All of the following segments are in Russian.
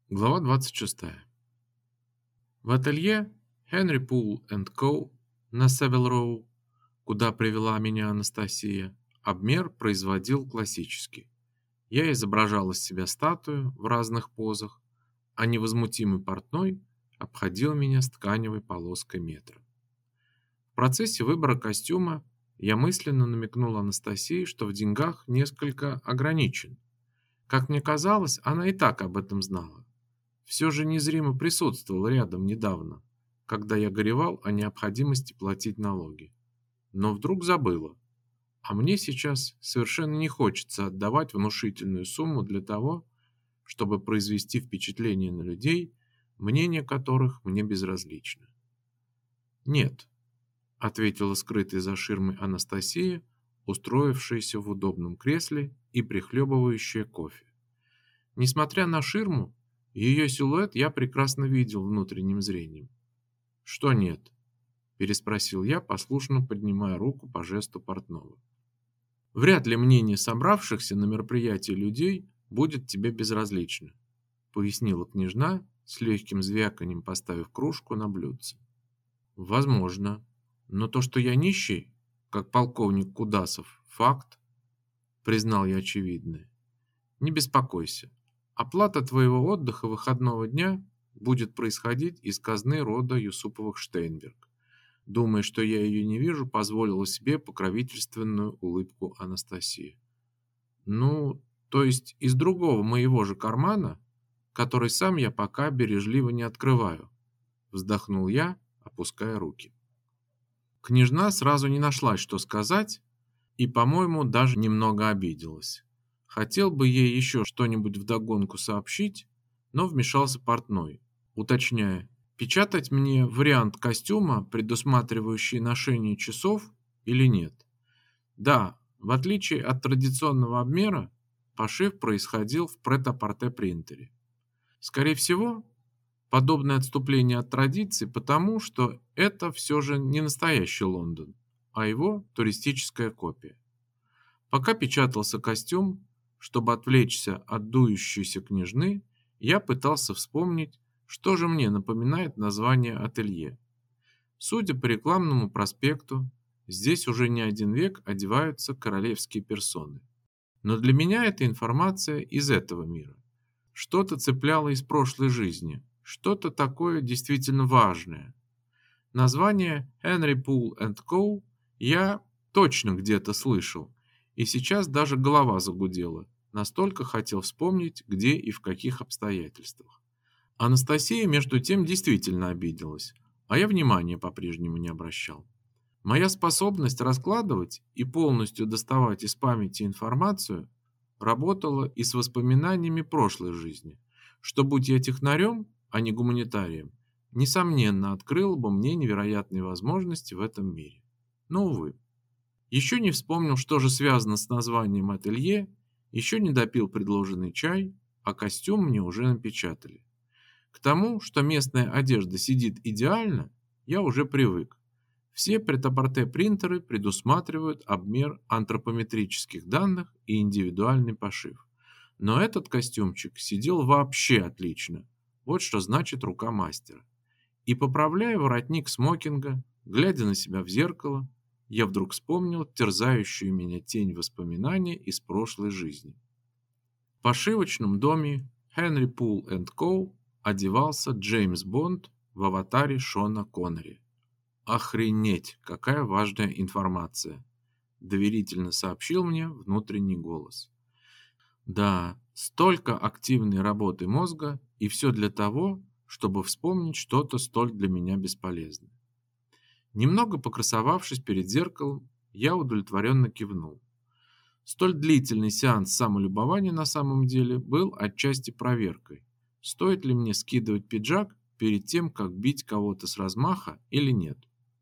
Глава 26. В ателье Henry Poole and Co. на Севил-Роу, куда привела меня Анастасия, обмер производил классический. Я изображал из себя статую в разных позах, а невозмутимый портной обходил меня с тканевой полоской метра. В процессе выбора костюма я мысленно намекнул Анастасии, что в деньгах несколько ограничен. Как мне казалось, она и так об этом знала. Все же незримо присутствовал рядом недавно, когда я горевал о необходимости платить налоги. Но вдруг забыла. А мне сейчас совершенно не хочется отдавать внушительную сумму для того, чтобы произвести впечатление на людей, мнение которых мне безразлично. «Нет», — ответила скрытая за ширмой Анастасия, устроившаяся в удобном кресле и прихлебывающая кофе. Несмотря на ширму, ее силуэт я прекрасно видел внутренним зрением. «Что нет?» – переспросил я, послушно поднимая руку по жесту портного. «Вряд ли мнение собравшихся на мероприятии людей будет тебе безразлично», – пояснила княжна, с легким звяканьем поставив кружку на блюдце. «Возможно, но то, что я нищий, как полковник Кудасов, факт», – признал я очевидное. «Не беспокойся. Оплата твоего отдыха выходного дня будет происходить из казны рода Юсуповых-Штейнберг». Думая, что я ее не вижу, позволила себе покровительственную улыбку Анастасии. «Ну, то есть из другого моего же кармана, который сам я пока бережливо не открываю», вздохнул я, опуская руки. Княжна сразу не нашлась, что сказать, и, по-моему, даже немного обиделась. Хотел бы ей еще что-нибудь вдогонку сообщить, но вмешался портной, уточняя, печатать мне вариант костюма, предусматривающий ношение часов, или нет. Да, в отличие от традиционного обмера, пошив происходил в прет-а-порте принтере. Скорее всего, подобное отступление от традиции, потому что это все же не настоящий Лондон, а его туристическая копия. Пока печатался костюм, чтобы отвлечься от дующейся княжны, я пытался вспомнить, что же мне напоминает название ателье. Судя по рекламному проспекту, здесь уже не один век одеваются королевские персоны. Но для меня эта информация из этого мира. Что-то цепляло из прошлой жизни, что-то такое действительно важное. Название Henry Poole and Co. я точно где-то слышал, и сейчас даже голова загудела, настолько хотел вспомнить, где и в каких обстоятельствах. Анастасия, между тем, действительно обиделась, а я внимания по-прежнему не обращал. Моя способность раскладывать и полностью доставать из памяти информацию работала и с воспоминаниями прошлой жизни, что, будь я технарем, а не гуманитарием, несомненно открыло бы мне невероятные возможности в этом мире. Но, увы. Еще не вспомнил, что же связано с названием ателье, еще не допил предложенный чай, а костюм мне уже напечатали. К тому, что местная одежда сидит идеально, я уже привык. Все прет-а-порте принтеры предусматривают обмер антропометрических данных и индивидуальный пошив. Но этот костюмчик сидел вообще отлично. Вот что значит рука мастера. И поправляя воротник смокинга, глядя на себя в зеркало, я вдруг вспомнил терзающую меня тень воспоминания из прошлой жизни. В пошивочном доме Henry Poole and Co. одевался Джеймс Бонд в аватаре Шона Коннери. «Охренеть, какая важная информация!» – доверительно сообщил мне внутренний голос. Да, столько активной работы мозга, и все для того, чтобы вспомнить что-то столь для меня бесполезное. Немного покрасовавшись перед зеркалом, я удовлетворенно кивнул. Столь длительный сеанс самолюбования на самом деле был отчасти проверкой, стоит ли мне скидывать пиджак перед тем, как бить кого-то с размаха или нет.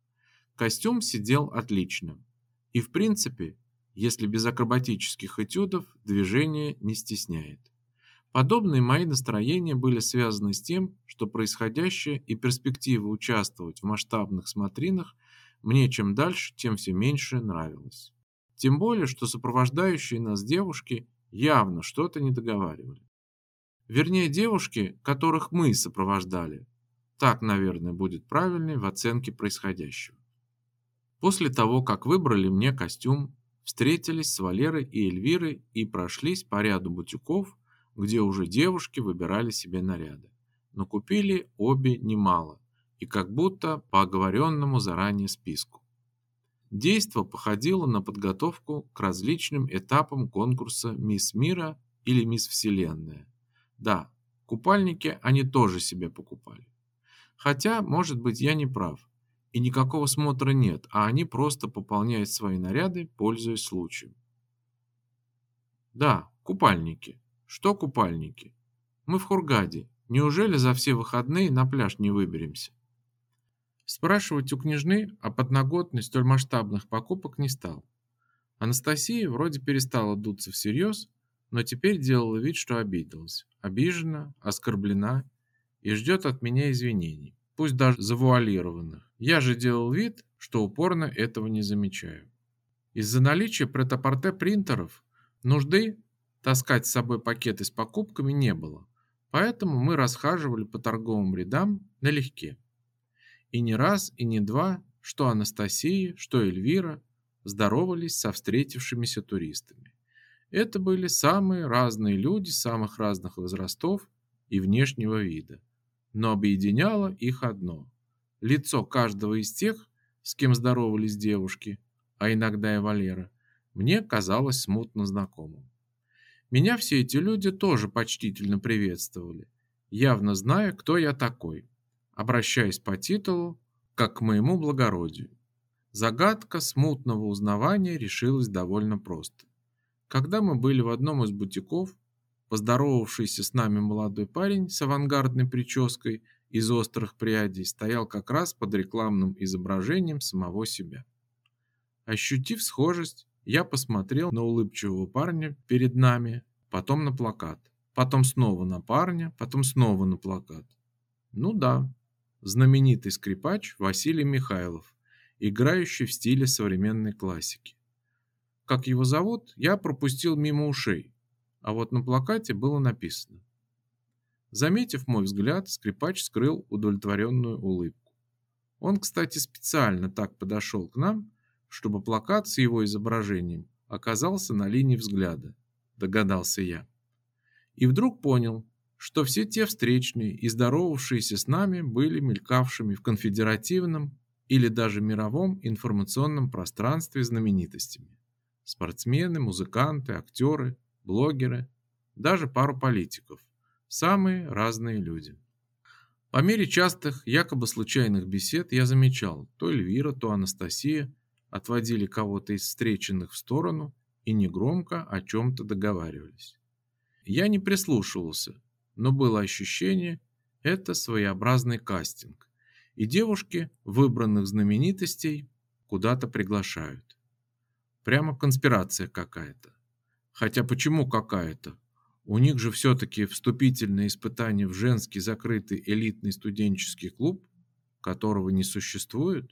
Костюм сидел отлично. И в принципе, если без акробатических этюдов, движение не стесняет. Подобные мои настроения были связаны с тем, что происходящее и перспектива участвовать в масштабных смотринах мне чем дальше, тем все меньше нравилось. Тем более, что сопровождающие нас девушки явно что-то не договаривали. Вернее, девушки, которых мы сопровождали. Так, наверное, будет правильнее в оценке происходящего. После того, как выбрали мне костюм, встретились с Валерой и Эльвирой и прошлись по ряду бутиков, где уже девушки выбирали себе наряды. Но купили обе немало и как будто по оговоренному заранее списку. Действо походило на подготовку к различным этапам конкурса «Мисс Мира» или «Мисс Вселенная». Да, купальники они тоже себе покупали. Хотя, может быть, я не прав, и никакого смотра нет, а они просто пополняют свои наряды, пользуясь случаем. Да, купальники. Что купальники? Мы в Хургаде. Неужели за все выходные на пляж не выберемся? Спрашивать у княжны о подноготной столь масштабных покупок не стал. Анастасия вроде перестала дуться всерьез, но теперь делала вид, что обиделась, обижена, оскорблена и ждет от меня извинений, пусть даже завуалированных. Я же делал вид, что упорно этого не замечаю. Из-за наличия прет-а-порте принтеров нужды таскать с собой пакеты с покупками не было, поэтому мы расхаживали по торговым рядам налегке. И не раз, и не два, что Анастасия, что Эльвира здоровались со встретившимися туристами. Это были самые разные люди самых разных возрастов и внешнего вида. Но объединяло их одно. Лицо каждого из тех, с кем здоровались девушки, а иногда и Валера, мне казалось смутно знакомым. Меня все эти люди тоже почтительно приветствовали, явно зная, кто я такой, обращаясь по титулу, как к моему благородию. Загадка смутного узнавания решилась довольно просто. Когда мы были в одном из бутиков, поздоровавшийся с нами молодой парень с авангардной прической из острых прядей стоял как раз под рекламным изображением самого себя. Ощутив схожесть, я посмотрел на улыбчивого парня перед нами, потом на плакат, потом снова на парня, потом снова на плакат. Ну да, знаменитый скрипач Василий Михайлов, играющий в стиле современной классики. Как его зовут, я пропустил мимо ушей, а вот на плакате было написано. Заметив мой взгляд, скрипач скрыл удовлетворенную улыбку. Он, кстати, специально так подошел к нам, чтобы плакат с его изображением оказался на линии взгляда, догадался я. И вдруг понял, что все те встречные и здоровавшиеся с нами были мелькавшими в конфедеративном или даже мировом информационном пространстве знаменитостями. Спортсмены, музыканты, актеры, блогеры, даже пару политиков. Самые разные люди. По мере частых, якобы случайных бесед я замечал, то Эльвира, то Анастасия отводили кого-то из встреченных в сторону и негромко о чем-то договаривались. Я не прислушивался, но было ощущение, это своеобразный кастинг, и девушки выбранных знаменитостей куда-то приглашают. Прямо конспирация какая-то. Хотя почему какая-то? У них же все-таки вступительное испытание в женский закрытый элитный студенческий клуб, которого не существует.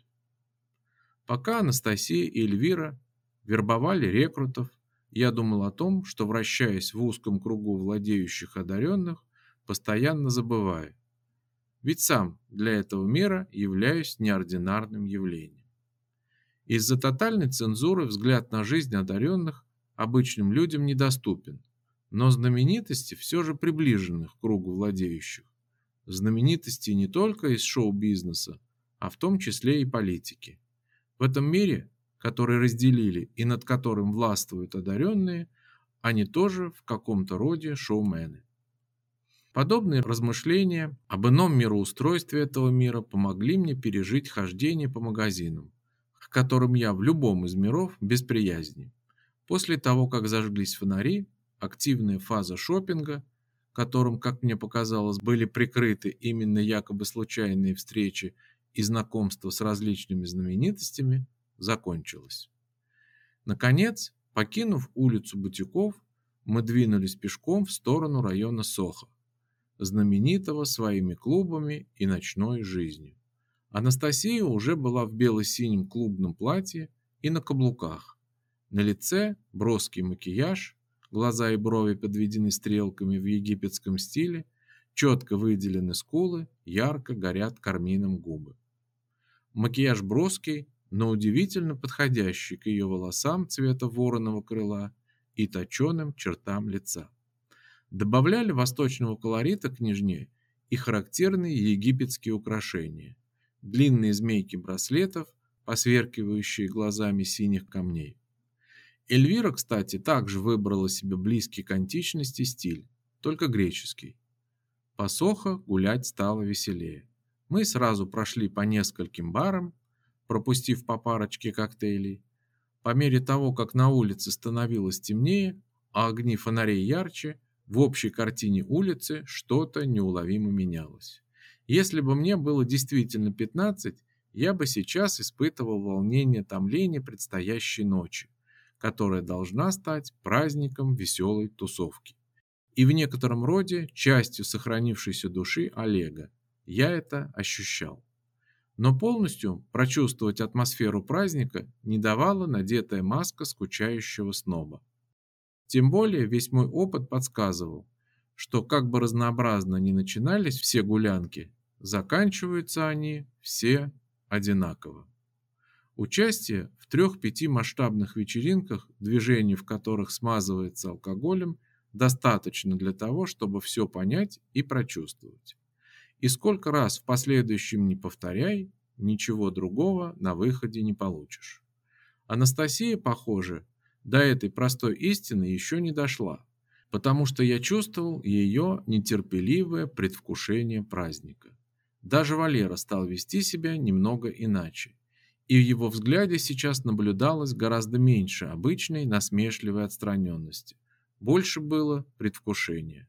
Пока Анастасия и Эльвира вербовали рекрутов, я думал о том, что, вращаясь в узком кругу владеющих одаренных, постоянно забываю. Ведь сам для этого мира являюсь неординарным явлением. Из-за тотальной цензуры взгляд на жизнь одаренных обычным людям недоступен, но знаменитости все же приближены к кругу владеющих. Знаменитости не только из шоу-бизнеса, а в том числе и политики. В этом мире, который разделили и над которым властвуют одаренные, они тоже в каком-то роде шоумены. Подобные размышления об ином мироустройстве этого мира помогли мне пережить хождение по магазинам, к которым я в любом из миров без приязни. После того, как зажглись фонари, активная фаза шопинга, которым, как мне показалось, были прикрыты именно якобы случайные встречи и знакомства с различными знаменитостями, закончилась. Наконец, покинув улицу бутиков, мы двинулись пешком в сторону района Сохо, знаменитого своими клубами и ночной жизнью. Анастасия уже была в бело-синем клубном платье и на каблуках. На лице броский макияж, глаза и брови подведены стрелками в египетском стиле, четко выделены скулы, ярко горят кармином губы. Макияж броский, но удивительно подходящий к ее волосам цвета вороного крыла и точеным чертам лица. Добавляли восточного колорита княжне и характерные египетские украшения, длинные змейки браслетов, посверкивающие глазами синих камней. Эльвира, кстати, также выбрала себе близкий к античности стиль, только греческий. По Сохо гулять стало веселее. Мы сразу прошли по нескольким барам, пропустив по парочке коктейлей. По мере того, как на улице становилось темнее, а огни фонарей ярче, в общей картине улицы что-то неуловимо менялось. Если бы мне было действительно 15, я бы сейчас испытывал волнение томления предстоящей ночи, которая должна стать праздником веселой тусовки. И в некотором роде частью сохранившейся души Олега. Я это ощущал. Но полностью прочувствовать атмосферу праздника не давала надетая маска скучающего сноба. Тем более весь мой опыт подсказывал, что как бы разнообразно ни начинались все гулянки, заканчиваются они все одинаково. Участие в 3-5 масштабных вечеринках, движение в которых смазывается алкоголем, достаточно для того, чтобы все понять и прочувствовать. И сколько раз в последующем не повторяй, ничего другого на выходе не получишь. Анастасия, похоже, до этой простой истины еще не дошла, потому что я чувствовал ее нетерпеливое предвкушение праздника. Даже Валера стал вести себя немного иначе, и в его взгляде сейчас наблюдалось гораздо меньше обычной насмешливой отстраненности. Больше было предвкушения.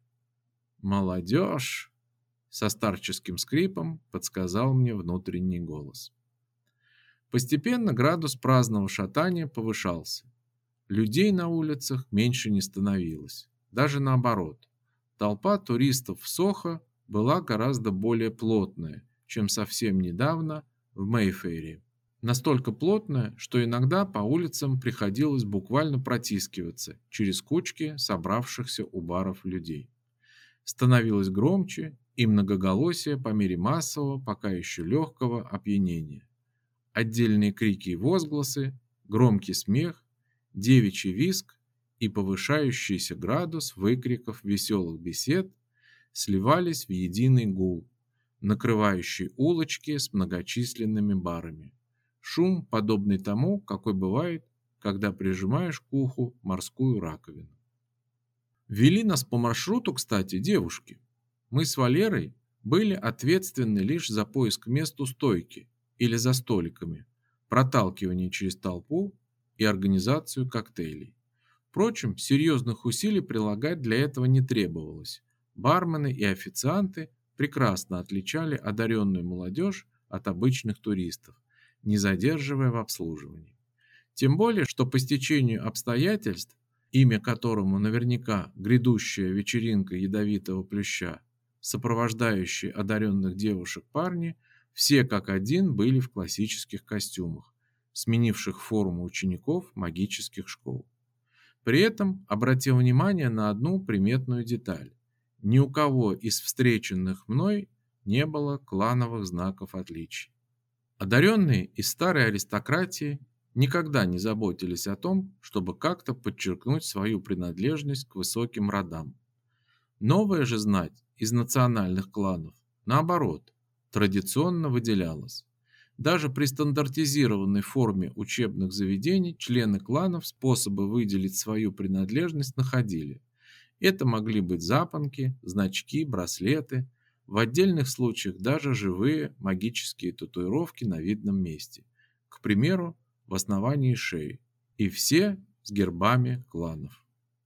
«Молодежь!» — со старческим скрипом подсказал мне внутренний голос. Постепенно градус праздного шатания повышался. Людей на улицах меньше не становилось. Даже наоборот. Толпа туристов в Сохо была гораздо более плотная, чем совсем недавно в Мейфэре. Настолько плотная, что иногда по улицам приходилось буквально протискиваться через кучки собравшихся у баров людей. Становилось громче и многоголосие по мере массового, пока еще легкого опьянения. Отдельные крики и возгласы, громкий смех, девичий визг и повышающийся градус выкриков веселых бесед сливались в единый гул, накрывающий улочки с многочисленными барами. Шум, подобный тому, какой бывает, когда прижимаешь к уху морскую раковину. Вели нас по маршруту, кстати, девушки. Мы с Валерой были ответственны лишь за поиск мест у стойки или за столиками, проталкивание через толпу и организацию коктейлей. Впрочем, серьезных усилий прилагать для этого не требовалось. Бармены и официанты прекрасно отличали одаренную молодежь от обычных туристов, не задерживая в обслуживании. Тем более, что по стечению обстоятельств, имя которому наверняка грядущая вечеринка ядовитого плюща, сопровождающие одаренных девушек парни, все как один были в классических костюмах, сменивших форму учеников магических школ. При этом обратил внимание на одну приметную деталь. Ни у кого из встреченных мной не было клановых знаков отличий. Одаренные из старой аристократии никогда не заботились о том, чтобы как-то подчеркнуть свою принадлежность к высоким родам. Новая же знать из национальных кланов, наоборот, традиционно выделялась. Даже при стандартизированной форме учебных заведений члены кланов способы выделить свою принадлежность находили. Это могли быть запонки, значки, браслеты, в отдельных случаях даже живые магические татуировки на видном месте, к примеру, в основании шеи, и все с гербами кланов.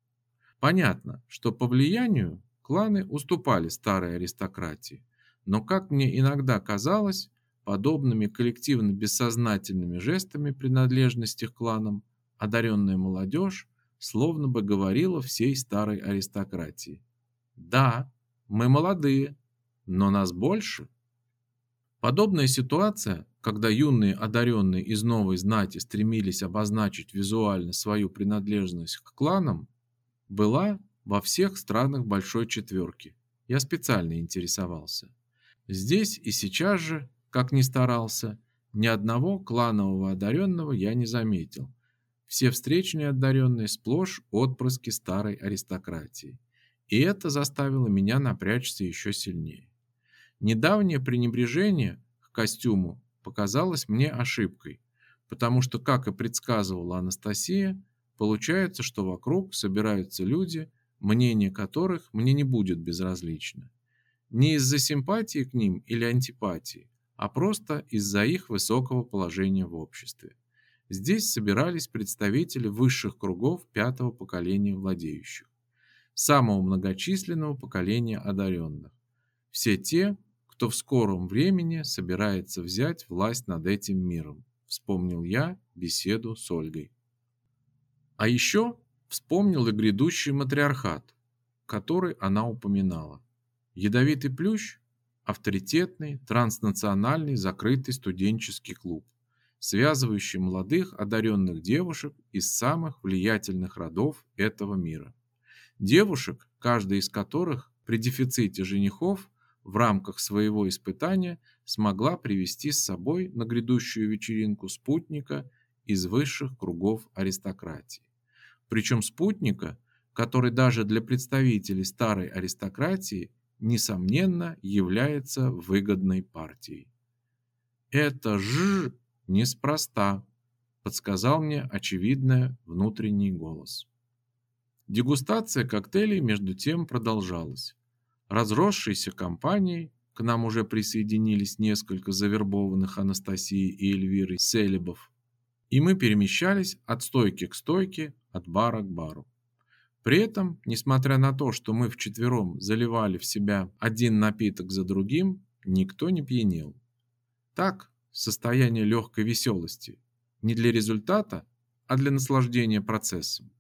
Понятно, что по влиянию кланы уступали старой аристократии, но, как мне иногда казалось, подобными коллективно-бессознательными жестами принадлежности к кланам одаренная молодежь словно бы говорила всей старой аристократии: «Да, мы молодые, но нас больше». Подобная ситуация, когда юные одаренные из новой знати стремились обозначить визуально свою принадлежность к кланам, была во всех странах Большой Четверки. Я специально интересовался. Здесь и сейчас же, как ни старался, ни одного кланового одаренного я не заметил. Все встречные одаренные сплошь отпрыски старой аристократии. И это заставило меня напрячься еще сильнее. Недавнее пренебрежение к костюму показалось мне ошибкой, потому что, как и предсказывала Анастасия, получается, что вокруг собираются люди, мнение которых мне не будет безразлично. Не из-за симпатии к ним или антипатии, а просто из-за их высокого положения в обществе. Здесь собирались представители высших кругов пятого поколения владеющих, самого многочисленного поколения одаренных. Все те, кто в скором времени собирается взять власть над этим миром, вспомнил я беседу с Ольгой. А еще вспомнил и грядущий матриархат, который она упоминала. Ядовитый плющ – авторитетный, транснациональный, закрытый студенческий клуб, связывающий молодых одаренных девушек из самых влиятельных родов этого мира. Девушек, каждая из которых при дефиците женихов в рамках своего испытания смогла привести с собой на грядущую вечеринку спутника из высших кругов аристократии. Причем спутника, который даже для представителей старой аристократии несомненно является выгодной партией. Это ж неспроста, подсказал мне очевидный внутренний голос. Дегустация коктейлей между тем продолжалась. Разросшейся компанией к нам уже присоединились несколько завербованных Анастасией и Эльвирой селебов, и мы перемещались от стойки к стойке, от бара к бару. При этом, несмотря на то, что мы вчетвером заливали в себя один напиток за другим, никто не пьянел. Так, состояние легкой веселости, не для результата, а для наслаждения процессом.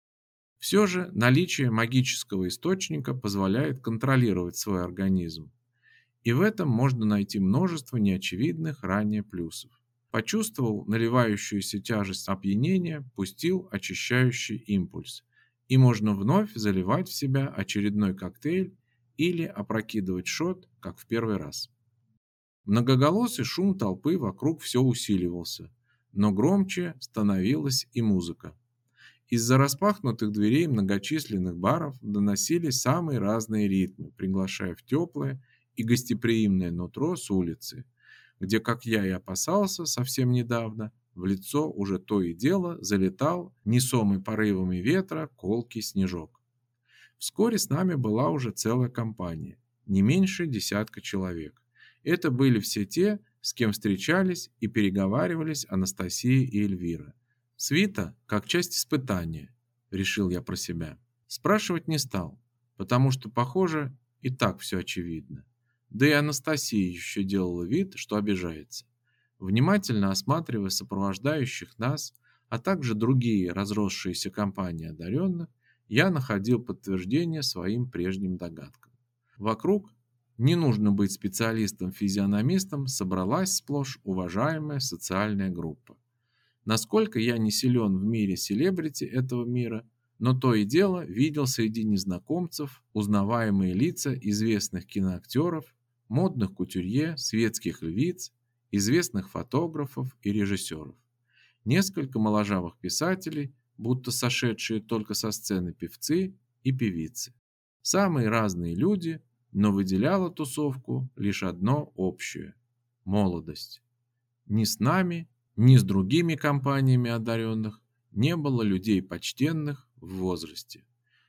Все же наличие магического источника позволяет контролировать свой организм, и в этом можно найти множество неочевидных ранее плюсов. Почувствовал наливающуюся тяжесть опьянения, пустил очищающий импульс, и можно вновь заливать в себя очередной коктейль или опрокидывать шот, как в первый раз. Многоголосый шум толпы вокруг все усиливался, но громче становилась и музыка. Из-за распахнутых дверей многочисленных баров доносились самые разные ритмы, приглашая в теплое и гостеприимное нутро с улицы, где, как я и опасался совсем недавно, в лицо уже то и дело залетал, несомый порывами ветра, колкий снежок. Вскоре с нами была уже целая компания, не меньше десятка человек. Это были все те, с кем встречались и переговаривались Анастасия и Эльвира. Свита как часть испытания, решил я про себя. Спрашивать не стал, потому что, похоже, и так все очевидно. Да и Анастасия еще делала вид, что обижается. Внимательно осматривая сопровождающих нас, а также другие разросшиеся компании одаренных, я находил подтверждение своим прежним догадкам. Вокруг, не нужно быть специалистом-физиономистом, собралась сплошь уважаемая социальная группа. Насколько я не силен в мире селебрити этого мира, но то и дело видел среди незнакомцев узнаваемые лица известных киноактеров, модных кутюрье, светских львиц, известных фотографов и режиссеров. Несколько моложавых писателей, будто сошедшие только со сцены певцы и певицы. Самые разные люди, но выделяло тусовку лишь одно общее – молодость. Ни с нами, ни с другими компаниями одаренных не было людей почтенных в возрасте.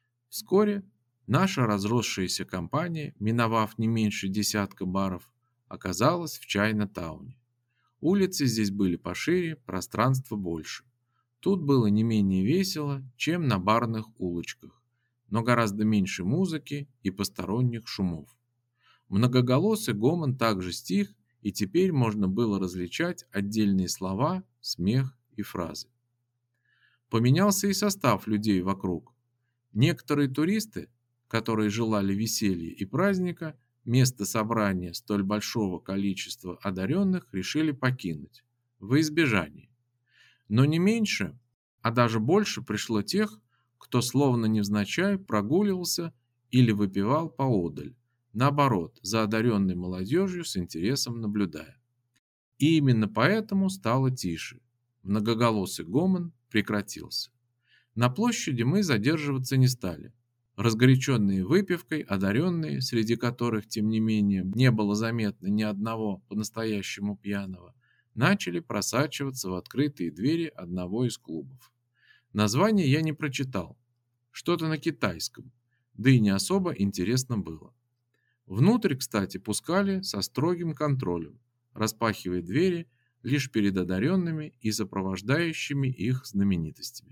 Вскоре наша разросшаяся компания, миновав не меньше десятка баров, оказалась в Чайна-тауне. Улицы здесь были пошире, пространства больше. Тут было не менее весело, чем на барных улочках, но гораздо меньше музыки и посторонних шумов. Многоголосый гомон также стих, и теперь можно было различать отдельные слова, смех и фразы. Поменялся и состав людей вокруг. Некоторые туристы, которые желали веселья и праздника, место собрания столь большого количества одаренных решили покинуть, во избежание. Но не меньше, а даже больше пришло тех, кто словно невзначай прогуливался или выпивал поодаль, наоборот, за одаренной молодежью с интересом наблюдая. И именно поэтому стало тише. Многоголосый гомон прекратился. На площади мы задерживаться не стали. Разгоряченные выпивкой одаренные, среди которых, тем не менее, не было заметно ни одного по-настоящему пьяного, начали просачиваться в открытые двери одного из клубов. Название я не прочитал. Что-то на китайском, да и не особо интересно было. Внутрь, кстати, пускали со строгим контролем, распахивая двери лишь перед одаренными и сопровождающими их знаменитостями.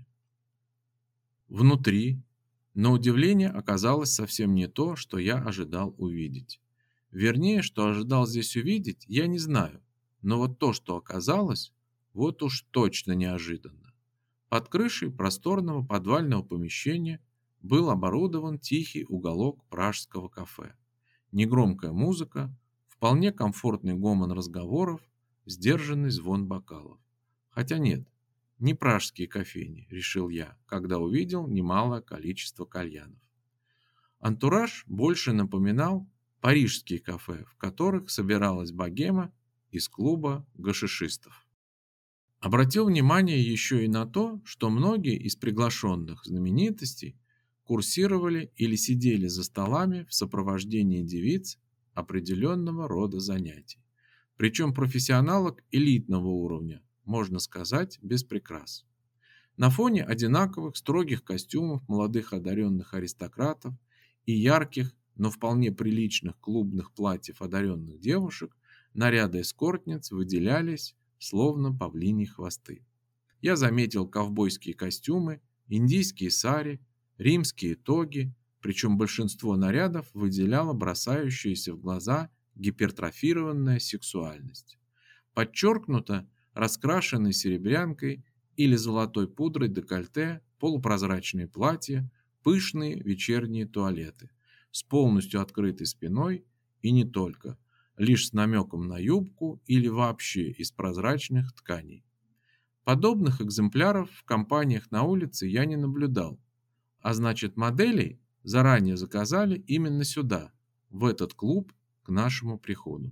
Внутри, на удивление, оказалось совсем не то, что я ожидал увидеть. Вернее, что ожидал здесь увидеть, я не знаю, но вот то, что оказалось, вот уж точно неожиданно. Под крышей просторного подвального помещения был оборудован тихий уголок пражского кафе. Негромкая музыка, вполне комфортный гомон разговоров, сдержанный звон бокалов. Хотя нет, не пражские кофейни, решил я, когда увидел немалое количество кальянов. Антураж больше напоминал парижские кафе, в которых собиралась богема из клуба гашишистов. Обратил внимание еще и на то, что многие из приглашенных знаменитостей курсировали или сидели за столами в сопровождении девиц определенного рода занятий. Причем профессионалок элитного уровня, можно сказать, без прикрас. На фоне одинаковых строгих костюмов молодых одаренных аристократов и ярких, но вполне приличных клубных платьев одаренных девушек наряды эскортниц выделялись, словно павлиньи хвосты. Я заметил ковбойские костюмы, индийские сари, римские тоги, причем большинство нарядов выделяло бросающаяся в глаза гипертрофированная сексуальность. Подчеркнуто раскрашенной серебрянкой или золотой пудрой декольте, полупрозрачные платья, пышные вечерние туалеты с полностью открытой спиной и не только, лишь с намеком на юбку или вообще из прозрачных тканей. Подобных экземпляров в компаниях на улице я не наблюдал, а значит, моделей заранее заказали именно сюда, в этот клуб, к нашему приходу.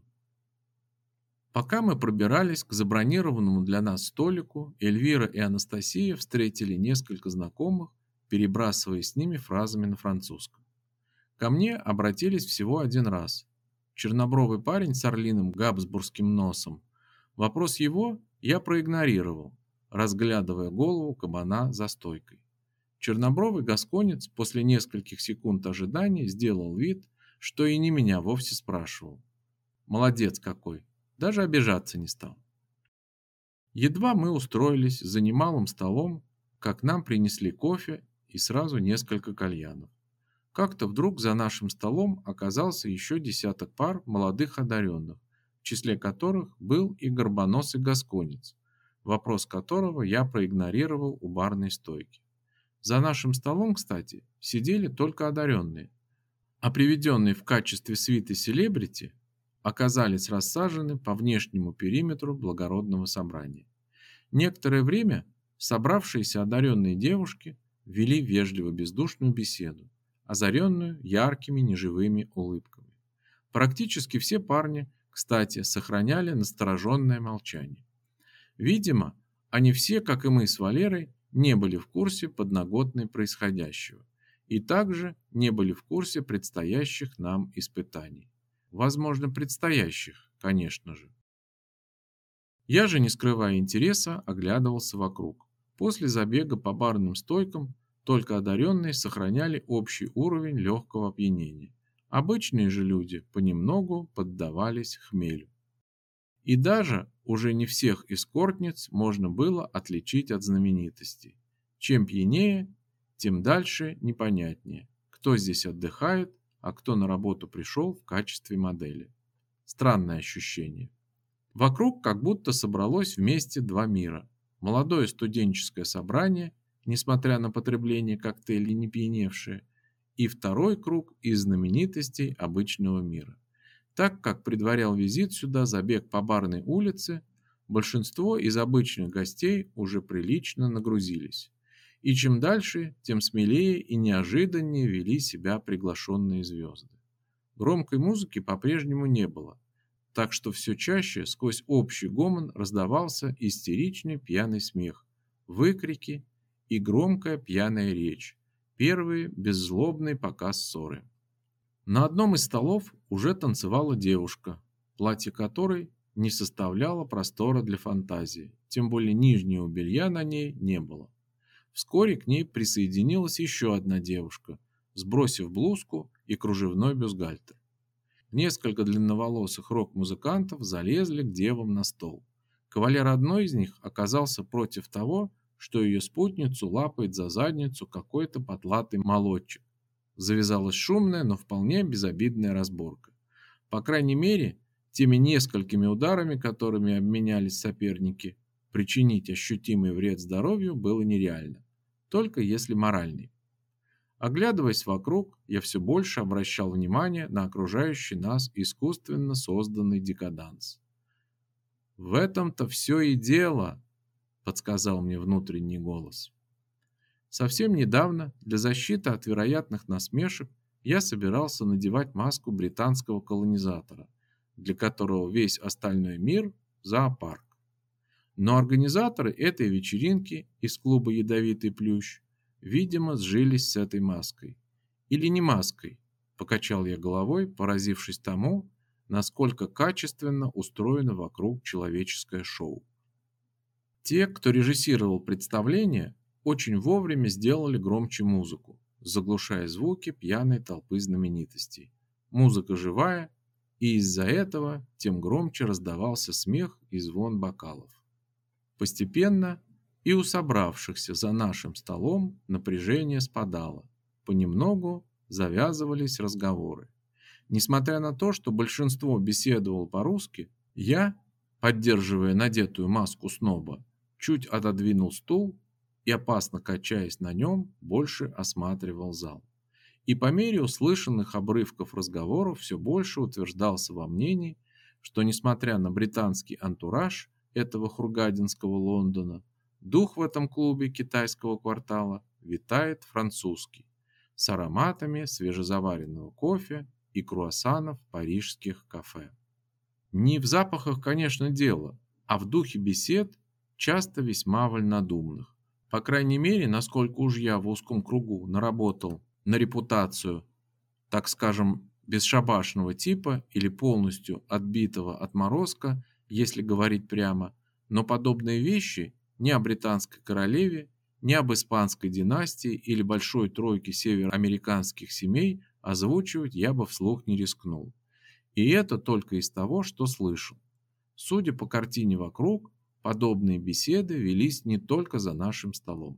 Пока мы пробирались к забронированному для нас столику, Эльвира и Анастасия встретили несколько знакомых, перебрасываясь с ними фразами на французском. Ко мне обратились всего один раз. Чернобровый парень с орлиным габсбургским носом. Вопрос его я проигнорировал, разглядывая голову кабана за стойкой. Чернобровый гасконец после нескольких секунд ожидания сделал вид, что и не меня вовсе спрашивал. Молодец какой, даже обижаться не стал. Едва мы устроились за немалым столом, как нам принесли кофе и сразу несколько кальянов. Как-то вдруг за нашим столом оказался еще десяток пар молодых одаренных, в числе которых был и горбоносый гасконец, вопрос которого я проигнорировал у барной стойки. За нашим столом, кстати, сидели только одаренные, а приведенные в качестве свиты селебрити оказались рассажены по внешнему периметру благородного собрания. Некоторое время собравшиеся одаренные девушки вели вежливо-бездушную беседу, озаренную яркими неживыми улыбками. Практически все парни, кстати, сохраняли настороженное молчание. Видимо, они все, как и мы с Валерой, не были в курсе подноготной происходящего и также не были в курсе предстоящих нам испытаний. Возможно, предстоящих, конечно же. Я же, не скрывая интереса, оглядывался вокруг. После забега по барным стойкам только одаренные сохраняли общий уровень легкого опьянения. Обычные же люди понемногу поддавались хмелю. И даже уже не всех эскортниц можно было отличить от знаменитостей. Чем пьянее, тем дальше непонятнее, кто здесь отдыхает, а кто на работу пришел в качестве модели. Странное ощущение. Вокруг как будто собралось вместе два мира. Молодое студенческое собрание, несмотря на потребление коктейлей не пьяневшие, и второй круг из знаменитостей обычного мира. Так как предварял визит сюда забег по барной улице, большинство из обычных гостей уже прилично нагрузились. И чем дальше, тем смелее и неожиданнее вели себя приглашенные звезды. Громкой музыки по-прежнему не было, так что все чаще сквозь общий гомон раздавался истеричный пьяный смех, выкрики и громкая пьяная речь, первый беззлобный показ ссоры. На одном из столов уже танцевала девушка, платье которой не составляло простора для фантазии, тем более нижнего белья на ней не было. Вскоре к ней присоединилась еще одна девушка, сбросив блузку и кружевной бюстгальтер. Несколько длинноволосых рок-музыкантов залезли к девам на стол. Кавалер одной из них оказался против того, что ее спутницу лапает за задницу какой-то потлатый молодчик. Завязалась шумная, но вполне безобидная разборка. По крайней мере, теми несколькими ударами, которыми обменялись соперники, причинить ощутимый вред здоровью было нереально, только если моральный. Оглядываясь вокруг, я все больше обращал внимание на окружающий нас искусственно созданный декаданс. «В этом-то все и дело», — подсказал мне внутренний голос. Совсем недавно, для защиты от вероятных насмешек, я собирался надевать маску британского колонизатора, для которого весь остальной мир – зоопарк. Но организаторы этой вечеринки из клуба «Ядовитый плющ», видимо, сжились с этой маской. Или не маской, покачал я головой, поразившись тому, насколько качественно устроено вокруг человеческое шоу. Те, кто режиссировал представление, очень вовремя сделали громче музыку, заглушая звуки пьяной толпы знаменитостей. Музыка живая, и из-за этого тем громче раздавался смех и звон бокалов. Постепенно и у собравшихся за нашим столом напряжение спадало. Понемногу завязывались разговоры. Несмотря на то, что большинство беседовало по-русски, я, поддерживая надетую маску сноба, чуть отодвинул стул и, опасно качаясь на нем, больше осматривал зал. И по мере услышанных обрывков разговоров все больше утверждался во мнении, что, несмотря на британский антураж этого хургадинского Лондона, дух в этом клубе китайского квартала витает французский, с ароматами свежезаваренного кофе и круассанов парижских кафе. Не в запахах, конечно, дело, а в духе бесед, часто весьма вольнодумных. По крайней мере, насколько уж я в узком кругу наработал на репутацию, так скажем, бесшабашного типа или полностью отбитого отморозка, если говорить прямо, но подобные вещи ни о британской королеве, ни об испанской династии или большой тройке североамериканских семей озвучивать я бы вслух не рискнул. И это только из того, что слышал. Судя по картине вокруг, подобные беседы велись не только за нашим столом.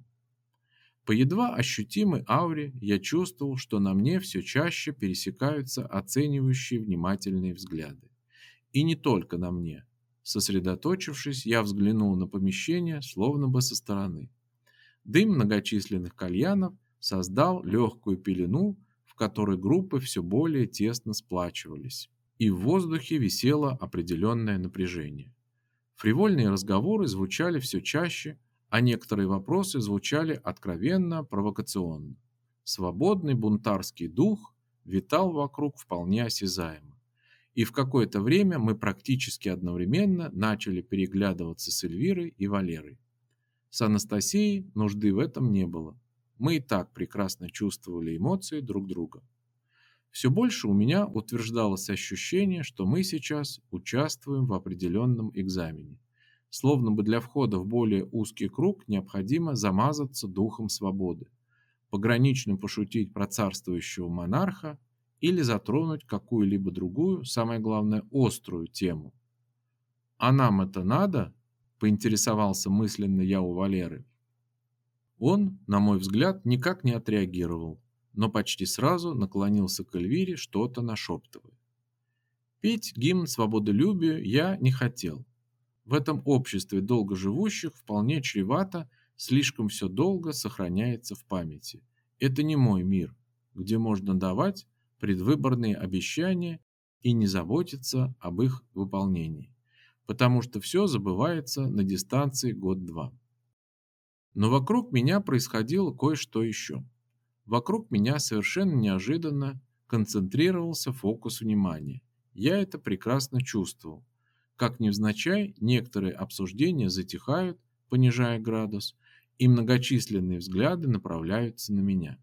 По едва ощутимой ауре я чувствовал, что на мне все чаще пересекаются оценивающие внимательные взгляды. И не только на мне. Сосредоточившись, я взглянул на помещение, словно бы со стороны. Дым многочисленных кальянов создал легкую пелену, в которой группы все более тесно сплачивались. И в воздухе висело определенное напряжение. Фривольные разговоры звучали все чаще, а некоторые вопросы звучали откровенно провокационно. Свободный бунтарский дух витал вокруг вполне осязаемо. И в какое-то время мы практически одновременно начали переглядываться с Эльвирой и Валерой. С Анастасией нужды в этом не было. Мы и так прекрасно чувствовали эмоции друг друга. Все больше у меня утверждалось ощущение, что мы сейчас участвуем в определенном экзамене. Словно бы для входа в более узкий круг необходимо замазаться духом свободы, погранично пошутить про царствующего монарха или затронуть какую-либо другую, самое главное, острую тему. «А нам это надо?» – поинтересовался мысленно я у Валеры. Он, на мой взгляд, никак не отреагировал, но почти сразу наклонился к Эльвире, что-то нашептывая. Петь гимн свободолюбию я не хотел. В этом обществе долгоживущих вполне чревато, слишком все долго сохраняется в памяти. Это не мой мир, где можно давать предвыборные обещания и не заботиться об их выполнении, потому что все забывается на дистанции год-два. Но вокруг меня происходило кое-что еще. Вокруг меня совершенно неожиданно концентрировался фокус внимания. Я это прекрасно чувствовал. Как невзначай, некоторые обсуждения затихают, понижая градус, и многочисленные взгляды направляются на меня.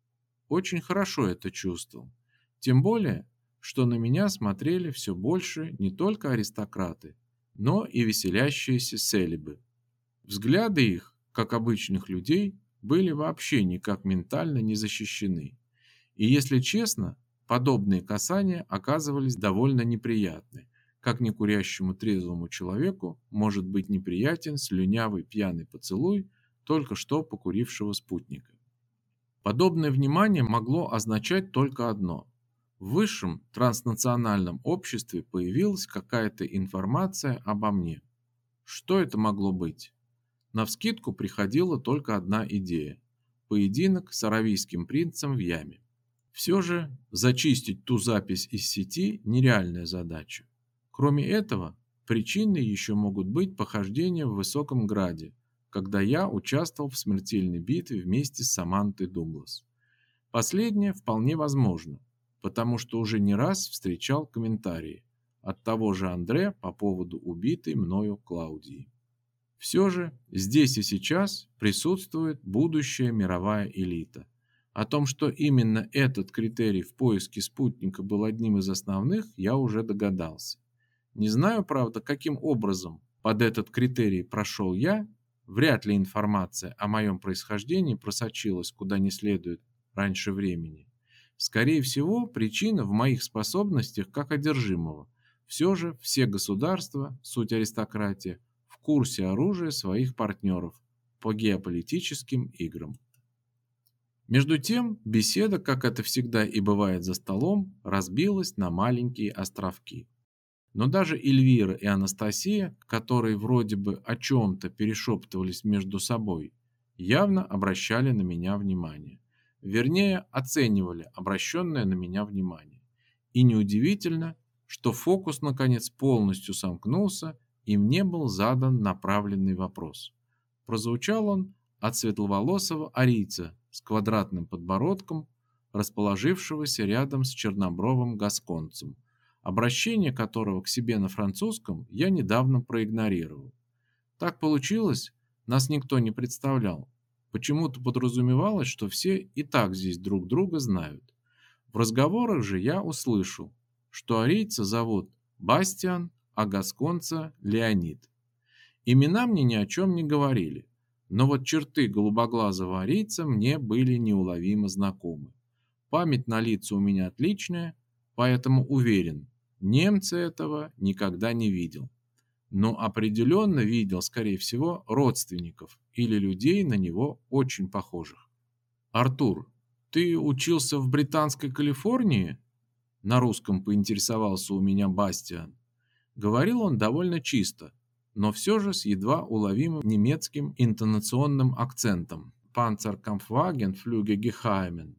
Очень хорошо это чувствовал. Тем более, что на меня смотрели все больше не только аристократы, но и веселящиеся селебы. Взгляды их, как обычных людей, были вообще никак ментально не защищены. И если честно, подобные касания оказывались довольно неприятны. Как некурящему трезвому человеку может быть неприятен слюнявый пьяный поцелуй только что покурившего спутника. Подобное внимание могло означать только одно. В высшем транснациональном обществе появилась какая-то информация обо мне. Что это могло быть? Навскидку приходила только одна идея – поединок с аравийским принцем в яме. Все же зачистить ту запись из сети – нереальная задача. Кроме этого, причиной еще могут быть похождения в Высоком Граде, когда я участвовал в смертельной битве вместе с Самантой Дуглас. Последнее вполне возможно, потому что уже не раз встречал комментарии от того же Андре по поводу убитой мною Клаудии. Все же здесь и сейчас присутствует будущая мировая элита. О том, что именно этот критерий в поиске спутника был одним из основных, я уже догадался. Не знаю, правда, каким образом под этот критерий прошел я, вряд ли информация о моем происхождении просочилась куда не следует раньше времени. Скорее всего, причина в моих способностях как одержимого. Все же все государства, суть аристократия, в курсе оружия своих партнеров по геополитическим играм. Между тем, беседа, как это всегда и бывает за столом, разбилась на маленькие островки. Но даже Эльвира и Анастасия, которые вроде бы о чем-то перешептывались между собой, явно обращали на меня внимание. Вернее, оценивали обращенное на меня внимание. И неудивительно, что фокус наконец полностью сомкнулся, и мне был задан направленный вопрос. Прозвучал он от светловолосого арийца с квадратным подбородком, расположившегося рядом с чернобровым гасконцем, обращение которого к себе на французском я недавно проигнорировал. Так получилось, нас никто не представлял. Почему-то подразумевалось, что все и так здесь друг друга знают. В разговорах же я услышал, что арийца зовут Бастиан, а гасконца Леонид. Имена мне ни о чем не говорили, но вот черты голубоглазого арийца мне были неуловимо знакомы. Память на лица у меня отличная, поэтому уверен, немца этого никогда не видел. Но определенно видел, скорее всего, родственников или людей на него очень похожих. «Артур, ты учился в Британской Калифорнии?» На русском поинтересовался у меня Бастиан. Говорил он довольно чисто, но все же с едва уловимым немецким интонационным акцентом. «Панцеркампфваген флюге гехаймен».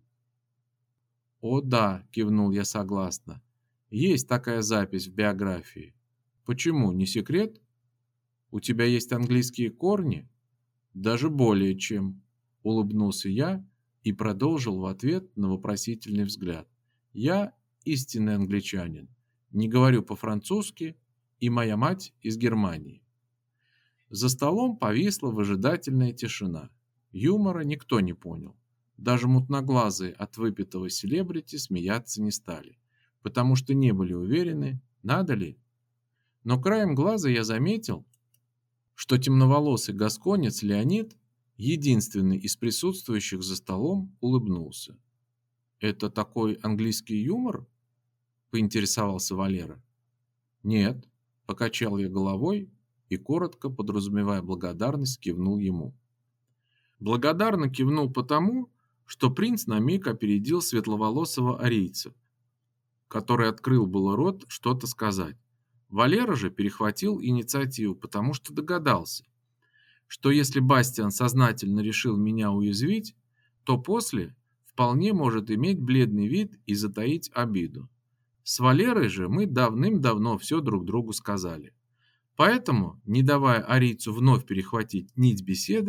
«О да», – кивнул я согласно. «Есть такая запись в биографии. Почему, не секрет? У тебя есть английские корни?» «Даже более чем», – улыбнулся я и продолжил в ответ на вопросительный взгляд. «Я истинный англичанин, не говорю по-французски, и моя мать из Германии». За столом повисла выжидательная тишина. Юмора никто не понял. Даже мутноглазые от выпитого селебрити смеяться не стали, потому что не были уверены, надо ли. Но краем глаза я заметил, что темноволосый гасконец Леонид, единственный из присутствующих за столом, улыбнулся. «Это такой английский юмор?» – поинтересовался Валера. «Нет», – покачал я головой и, коротко подразумевая благодарность, кивнул ему. Благодарно кивнул потому, что принц на миг опередил светловолосого арийца, который открыл было рот что-то сказать. Валера же перехватил инициативу, потому что догадался, что если Бастиан сознательно решил меня уязвить, то после вполне может иметь бледный вид и затаить обиду. С Валерой же мы давным-давно все друг другу сказали. Поэтому, не давая арийцу вновь перехватить нить беседы,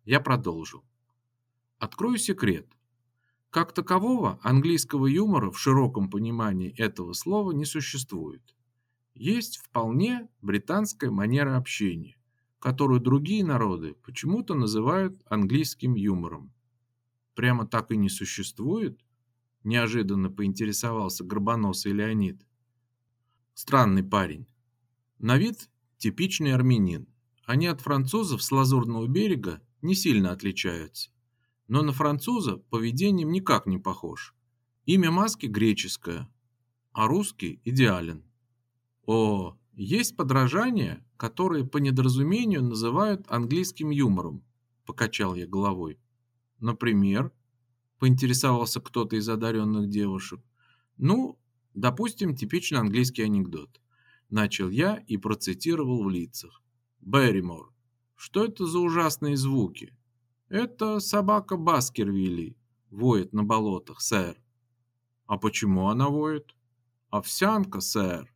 Я продолжил. Открою секрет. Как такового английского юмора в широком понимании этого слова не существует. Есть вполне британская манера общения, которую другие народы почему-то называют английским юмором. Прямо так и не существует? Неожиданно поинтересовался горбоносый Леонид. Странный парень. На вид типичный армянин. Они от французов с Лазурного берега не сильно отличаются. Но на француза поведением никак не похож. Имя маски греческое, а русский идеален. О, есть подражания, которые по недоразумению называют английским юмором, покачал я головой. Например, поинтересовался кто-то из одаренных девушек. Ну, допустим, типичный английский анекдот. Начал я и процитировал в лицах. Берримор. Что это за ужасные звуки? Это собака Баскервилей воет на болотах, сэр. А почему она воет? Овсянка, сэр.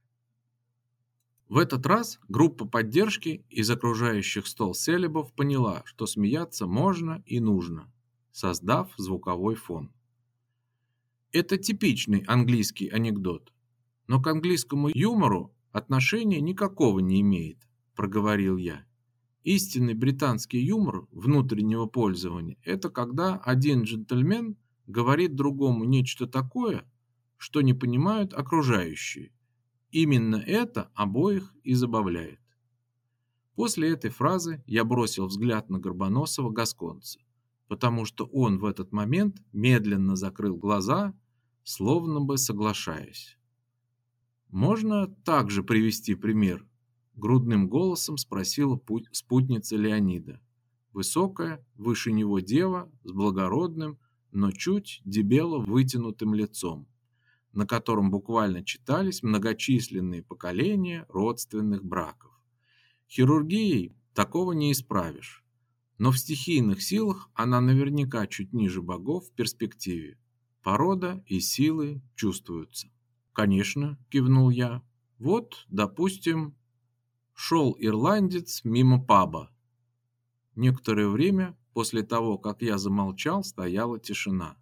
В этот раз группа поддержки из окружающих стол селебов поняла, что смеяться можно и нужно, создав звуковой фон. Это типичный английский анекдот, но к английскому юмору отношения никакого не имеет, проговорил я. Истинный британский юмор внутреннего пользования – это когда один джентльмен говорит другому нечто такое, что не понимают окружающие. Именно это обоих и забавляет. После этой фразы я бросил взгляд на горбоносого гасконца, потому что он в этот момент медленно закрыл глаза, словно бы соглашаясь. Можно также привести пример? Грудным голосом спросила спутница Леонида. Высокая, выше него дева с благородным, но чуть дебело вытянутым лицом, на котором буквально читались многочисленные поколения родственных браков. Хирургией такого не исправишь, но в стихийных силах она наверняка чуть ниже богов в перспективе. Порода и силы чувствуются. Конечно, кивнул я. Вот, допустим, шел ирландец мимо паба. Некоторое время после того, как я замолчал, стояла тишина.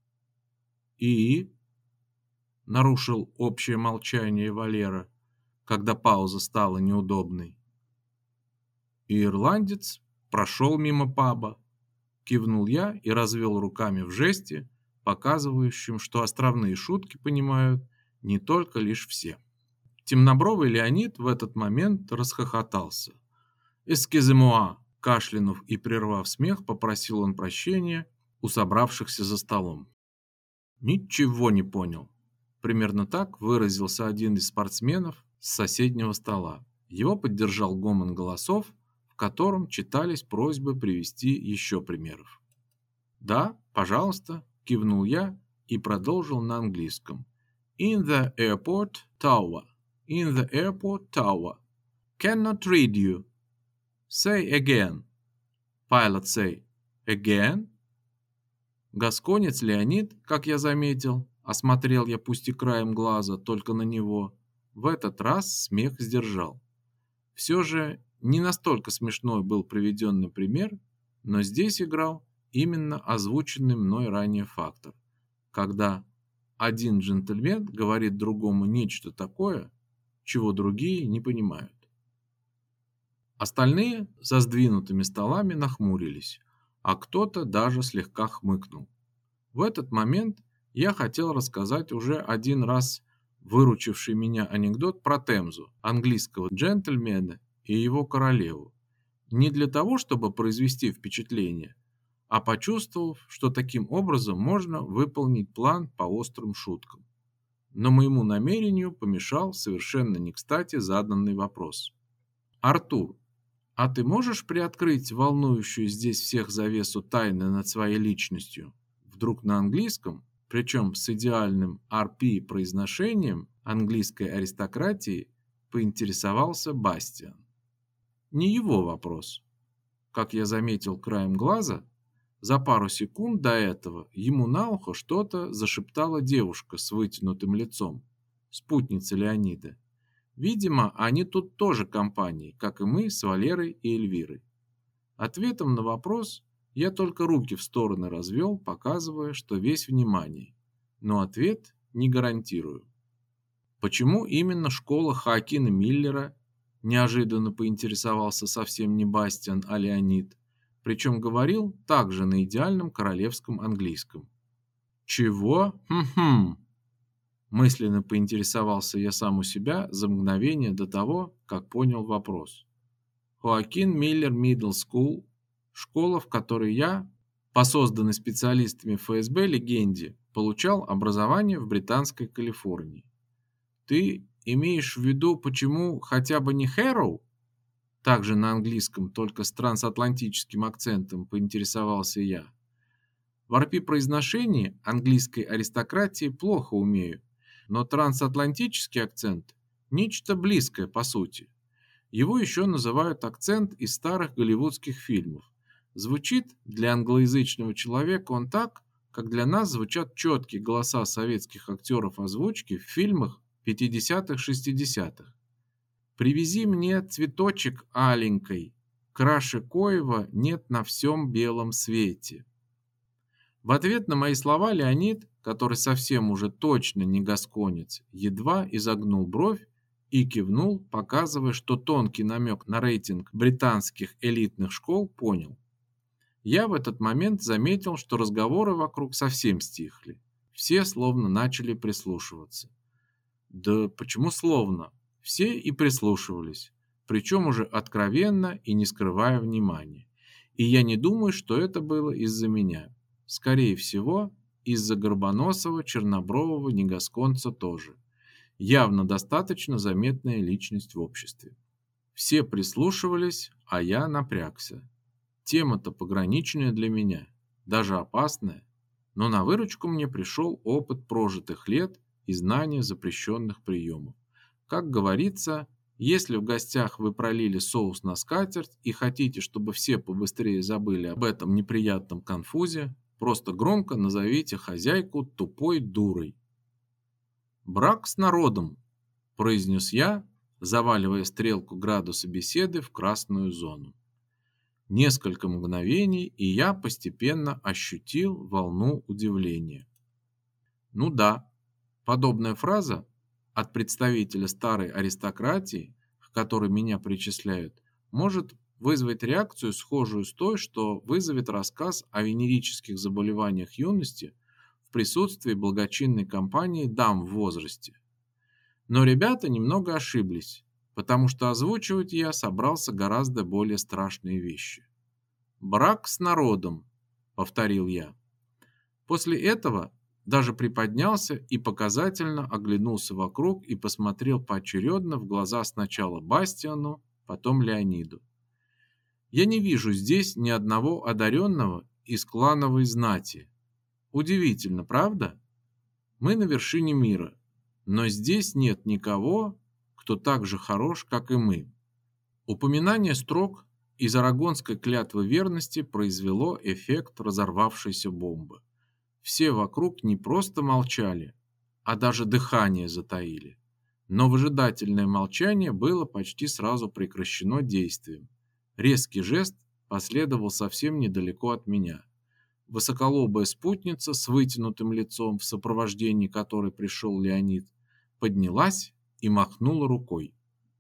И нарушил общее молчание Валера, когда пауза стала неудобной. И ирландец прошел мимо паба. Кивнул я и развел руками в жесте, показывающем, что островные шутки понимают не только лишь все. Темнобровый Леонид в этот момент расхохотался. «Эскиземуа!» Кашлянув и прервав смех, попросил он прощения у собравшихся за столом. «Ничего не понял». Примерно так выразился один из спортсменов с соседнего стола. Его поддержал гомон голосов, в котором читались просьбы привести еще примеров. «Да, пожалуйста», – кивнул я и продолжил на английском. «In the airport tower. In the airport tower. Cannot read you. Say again». Pilot say «Again?» Гасконец Леонид, как я заметил, осмотрел я пусть и краем глаза только на него, в этот раз смех сдержал. Все же не настолько смешной был приведенный пример, но здесь играл именно озвученный мной ранее фактор, когда один джентльмен говорит другому нечто такое, чего другие не понимают. Остальные за сдвинутыми столами нахмурились, а кто-то даже слегка хмыкнул. В этот момент я хотел рассказать уже один раз выручивший меня анекдот про Темзу, английского джентльмена и его королеву. Не для того, чтобы произвести впечатление, а почувствовав, что таким образом можно выполнить план по острым шуткам. Но моему намерению помешал совершенно не кстати заданный вопрос. «Артур, а ты можешь приоткрыть волнующую здесь всех завесу тайны над своей личностью?» Вдруг на английском, причем с идеальным RP произношением английской аристократии, поинтересовался Бастиан. Не его вопрос. Как я заметил краем глаза, за пару секунд до этого ему на ухо что-то зашептала девушка с вытянутым лицом, спутница Леонида. Видимо, они тут тоже компании, как и мы с Валерой и Эльвирой. Ответом на вопрос я только руки в стороны развел, показывая, что весь внимание. Но ответ не гарантирую. Почему именно школа Хоакина Миллера? Неожиданно поинтересовался совсем не Бастиан, а Леонид. Причем говорил также на идеальном королевском английском. Чего? Хм-хм. Мысленно поинтересовался я сам у себя за мгновение до того, как понял вопрос. Хоакин Миллер Мидл Скул, школа, в которой я, по созданной специалистами ФСБ легенде, получал образование в британской Калифорнии. Ты имеешь в виду, почему хотя бы не Хэроу? Также на английском, только с трансатлантическим акцентом, поинтересовался я. В RP-произношении английской аристократии плохо умею, но трансатлантический акцент – нечто близкое по сути. Его еще называют акцент из старых голливудских фильмов. Звучит для англоязычного человека он так, как для нас звучат четкие голоса советских актеров озвучки в фильмах 50-х-60-х. «Привези мне цветочек аленькой, краше коего нет на всем белом свете». В ответ на мои слова Леонид, который совсем уже точно не гасконец, едва изогнул бровь и кивнул, показывая, что тонкий намек на рейтинг британских элитных школ понял. Я в этот момент заметил, что разговоры вокруг совсем стихли. Все словно начали прислушиваться. Да почему словно? Все и прислушивались, причем уже откровенно и не скрывая внимания. И я не думаю, что это было из-за меня. Скорее всего, из-за горбоносого чернобрового негасконца тоже. Явно достаточно заметная личность в обществе. Все прислушивались, а я напрягся. Тема-то пограничная для меня, даже опасная. Но на выручку мне пришел опыт прожитых лет и знания запрещенных приемов. Как говорится, если в гостях вы пролили соус на скатерть и хотите, чтобы все побыстрее забыли об этом неприятном конфузе, просто громко назовите хозяйку тупой дурой. «Брак с народом», – произнес я, заваливая стрелку градуса беседы в красную зону. Несколько мгновений, и я постепенно ощутил волну удивления. Ну да, подобная фраза от представителя старой аристократии, к которой меня причисляют, может вызвать реакцию, схожую с той, что вызовет рассказ о венерических заболеваниях юности в присутствии благочинной компании дам в возрасте. Но ребята немного ошиблись, потому что озвучивать я собрался гораздо более страшные вещи. «Брак с народом», — повторил я. После этого даже приподнялся и показательно оглянулся вокруг и посмотрел поочередно в глаза сначала Бастиану, потом Леониду. Я не вижу здесь ни одного одаренного из клановой знати. Удивительно, правда? Мы на вершине мира, но здесь нет никого, кто так же хорош, как и мы. Упоминание строк из арагонской клятвы верности произвело эффект разорвавшейся бомбы. Все вокруг не просто молчали, а даже дыхание затаили. Но выжидательное молчание было почти сразу прекращено действием. Резкий жест последовал совсем недалеко от меня. Высоколобая спутница с вытянутым лицом, в сопровождении которой пришел Леонид, поднялась и махнула рукой.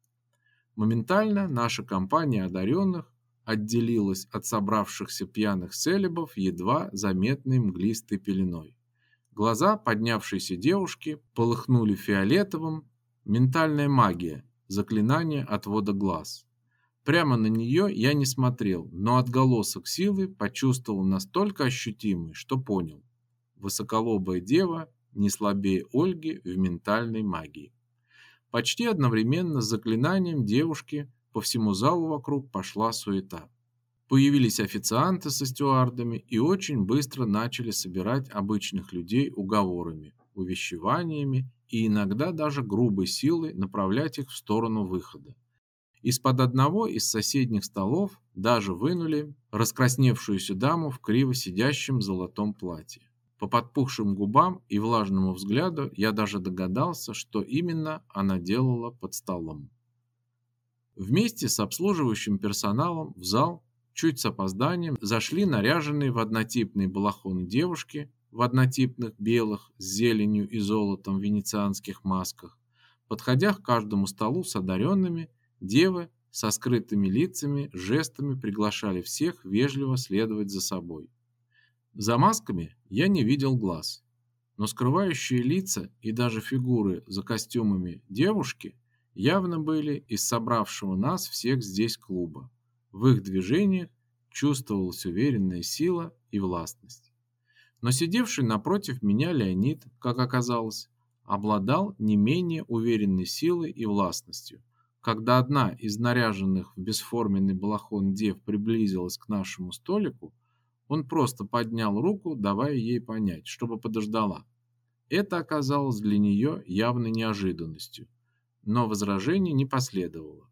Моментально наша компания одаренных отделилась от собравшихся пьяных селебов едва заметной мглистой пеленой. Глаза поднявшейся девушки полыхнули фиолетовым. Ментальная магия, заклинание отвода глаз. Прямо на нее я не смотрел, но отголосок силы почувствовал настолько ощутимый, что понял. Высоколобая дева не слабее Ольги в ментальной магии. Почти одновременно с заклинанием девушки по всему залу вокруг пошла суета. Появились официанты со стюардами и очень быстро начали собирать обычных людей уговорами, увещеваниями и иногда даже грубой силой направлять их в сторону выхода. Из-под одного из соседних столов даже вынули раскрасневшуюся даму в криво сидящем золотом платье. По подпухшим губам и влажному взгляду я даже догадался, что именно она делала под столом. Вместе с обслуживающим персоналом в зал чуть с опозданием зашли наряженные в однотипные балахоны девушки в однотипных белых с зеленью и золотом венецианских масках. Подходя к каждому столу с одаренными, девы со скрытыми лицами, жестами приглашали всех вежливо следовать за собой. За масками я не видел глаз, но скрывающие лица и даже фигуры за костюмами девушки явно были из собравшего нас всех здесь клуба. В их движениях чувствовалась уверенная сила и властность. Но сидевший напротив меня Леонид, как оказалось, обладал не менее уверенной силой и властностью. Когда одна из наряженных в бесформенный балахон дев приблизилась к нашему столику, он просто поднял руку, давая ей понять, чтобы подождала. Это оказалось для нее явной неожиданностью, но возражений не последовало.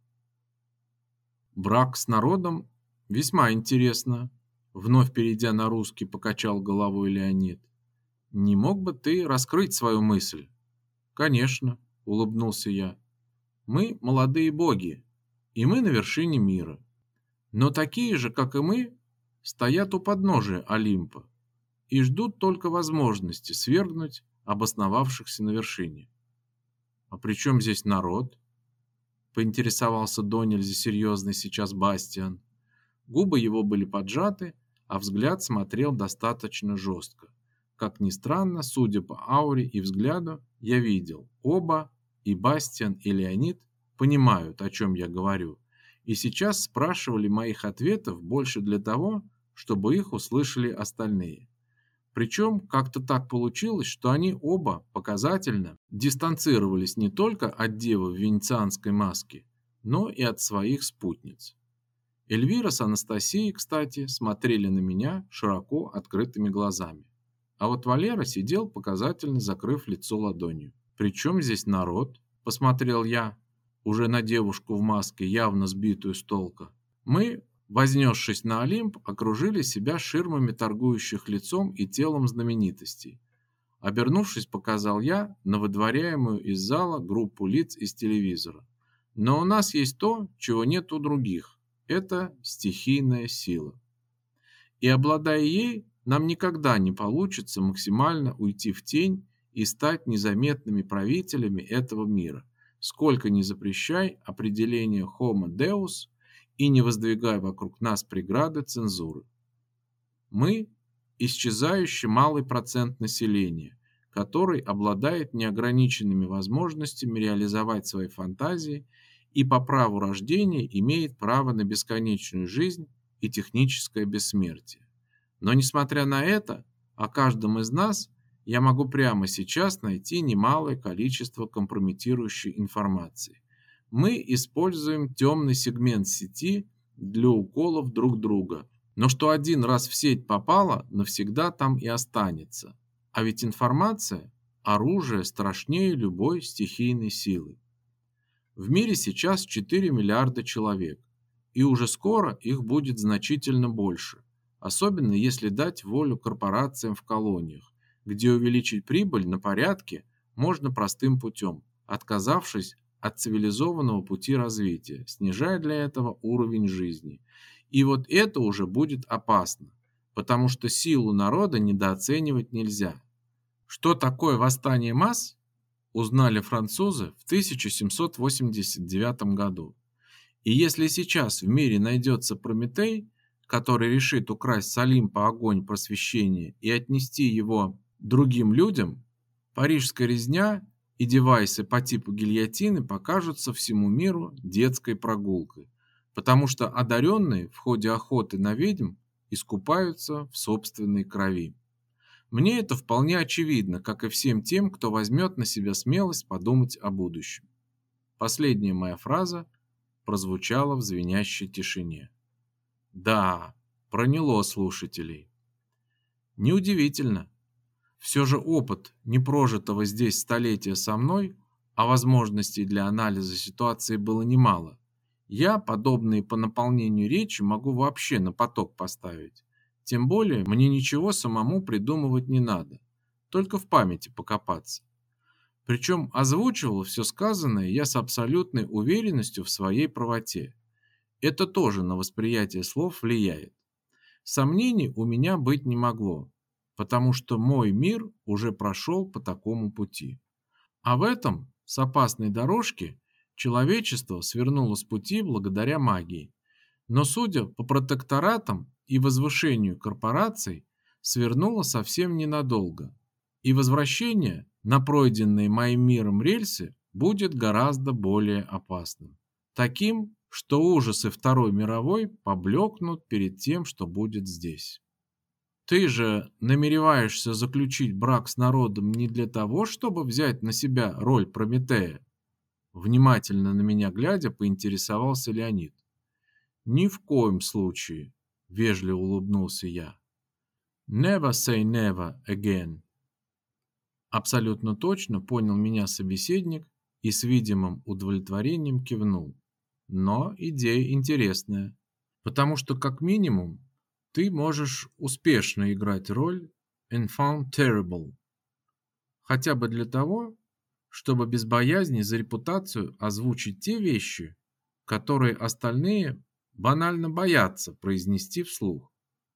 «Брак с народом весьма интересно», — вновь перейдя на русский, покачал головой Леонид. «Не мог бы ты раскрыть свою мысль?» «Конечно», — улыбнулся я. «Мы молодые боги, и мы на вершине мира. Но такие же, как и мы, стоят у подножия Олимпа и ждут только возможности свергнуть обосновавшихся на вершине». «А при чем здесь народ?» — поинтересовался до нельзя серьезный сейчас Бастиан. Губы его были поджаты, а взгляд смотрел достаточно жестко. Как ни странно, судя по ауре и взгляду, я видел, оба, и Бастиан, и Леонид, понимают, о чем я говорю, и сейчас спрашивали моих ответов больше для того, чтобы их услышали остальные. Причем как-то так получилось, что они оба показательно дистанцировались не только от девы в венецианской маске, но и от своих спутниц. Эльвира с Анастасией, кстати, смотрели на меня широко открытыми глазами. А вот Валера сидел, показательно закрыв лицо ладонью. «При чем здесь народ?» – посмотрел я, уже на девушку в маске, явно сбитую с толка. Мы, вознесшись на Олимп, окружили себя ширмами торгующих лицом и телом знаменитостей. Обернувшись, показал я на выдворяемую из зала группу лиц из телевизора. Но у нас есть то, чего нет у других. Это стихийная сила. И обладая ей, нам никогда не получится максимально уйти в тень и стать незаметными правителями этого мира, сколько ни запрещай определение Homo Deus и не воздвигай вокруг нас преграды цензуры. Мы – исчезающий малый процент населения, который обладает неограниченными возможностями реализовать свои фантазии и по праву рождения имеет право на бесконечную жизнь и техническое бессмертие. Но несмотря на это, о каждом из нас я могу прямо сейчас найти немалое количество компрометирующей информации. Мы используем темный сегмент сети для уколов друг друга, но что один раз в сеть попало, навсегда там и останется. А ведь информация – оружие страшнее любой стихийной силы. В мире сейчас 4 миллиарда человек, и уже скоро их будет значительно больше, особенно если дать волю корпорациям в колониях, где увеличить прибыль на порядке можно простым путем, отказавшись от цивилизованного пути развития, снижая для этого уровень жизни. И вот это уже будет опасно, потому что силу народа недооценивать нельзя. Что такое восстание масс, узнали французы в 1789 году. И если сейчас в мире найдется Прометей, который решит украсть с Олимпа огонь просвещения и отнести его другим людям, парижская резня и девайсы по типу гильотины покажутся всему миру детской прогулкой, потому что одаренные в ходе охоты на ведьм искупаются в собственной крови. Мне это вполне очевидно, как и всем тем, кто возьмет на себя смелость подумать о будущем. Последняя моя фраза прозвучала в звенящей тишине. Да, проняло слушателей. Неудивительно. Все же опыт непрожитого здесь столетия со мной, а возможностей для анализа ситуации было немало. Я подобные по наполнению речи могу вообще на поток поставить. Тем более мне ничего самому придумывать не надо, только в памяти покопаться. Причем озвучивал все сказанное я с абсолютной уверенностью в своей правоте. Это тоже на восприятие слов влияет. Сомнений у меня быть не могло, потому что мой мир уже прошел по такому пути. А в этом, с опасной дорожки, человечество свернуло с пути благодаря магии. Но, судя по протекторатам и возвышению корпораций, свернуло совсем ненадолго. И возвращение на пройденные моим миром рельсы будет гораздо более опасным. Таким, что ужасы Второй мировой поблекнут перед тем, что будет здесь. Ты же намереваешься заключить брак с народом не для того, чтобы взять на себя роль Прометея? Внимательно на меня глядя, поинтересовался Леонид. Ни в коем случае, вежливо улыбнулся я. Never say never again. Абсолютно точно понял меня собеседник и с видимым удовлетворением кивнул. Но идея интересная, потому что как минимум ты можешь успешно играть роль Enfant Terrible, хотя бы для того, чтобы без боязни за репутацию озвучить те вещи, которые остальные банально боятся произнести вслух.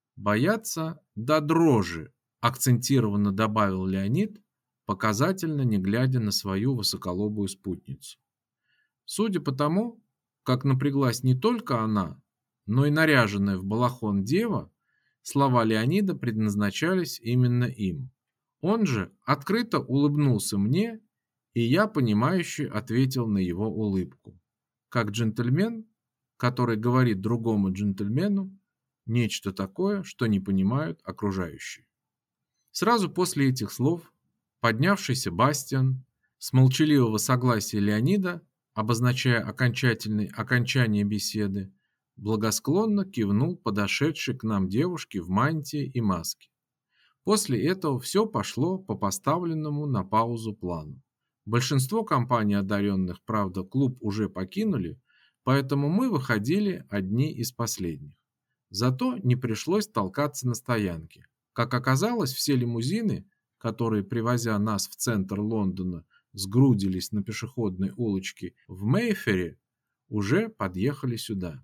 Боятся до дрожи, акцентированно добавил Леонид, показательно не глядя на свою высоколобую спутницу. Судя по тому, как напряглась не только она, но и наряженная в балахон дева, слова Леонида предназначались именно им. Он же открыто улыбнулся мне, и я, понимающе ответил на его улыбку. Как джентльмен, который говорит другому джентльмену нечто такое, что не понимают окружающие. Сразу после этих слов поднявшийся Бастиан с молчаливого согласия Леонида, обозначая окончание беседы, благосклонно кивнул подошедшей к нам девушке в мантии и маске. После этого все пошло по поставленному на паузу плану. Большинство компаний одаренных, правда, клуб уже покинули, поэтому мы выходили одни из последних. Зато не пришлось толкаться на стоянке. Как оказалось, все лимузины, которые, привозя нас в центр Лондона, сгрудились на пешеходной улочке в Мейфере, уже подъехали сюда.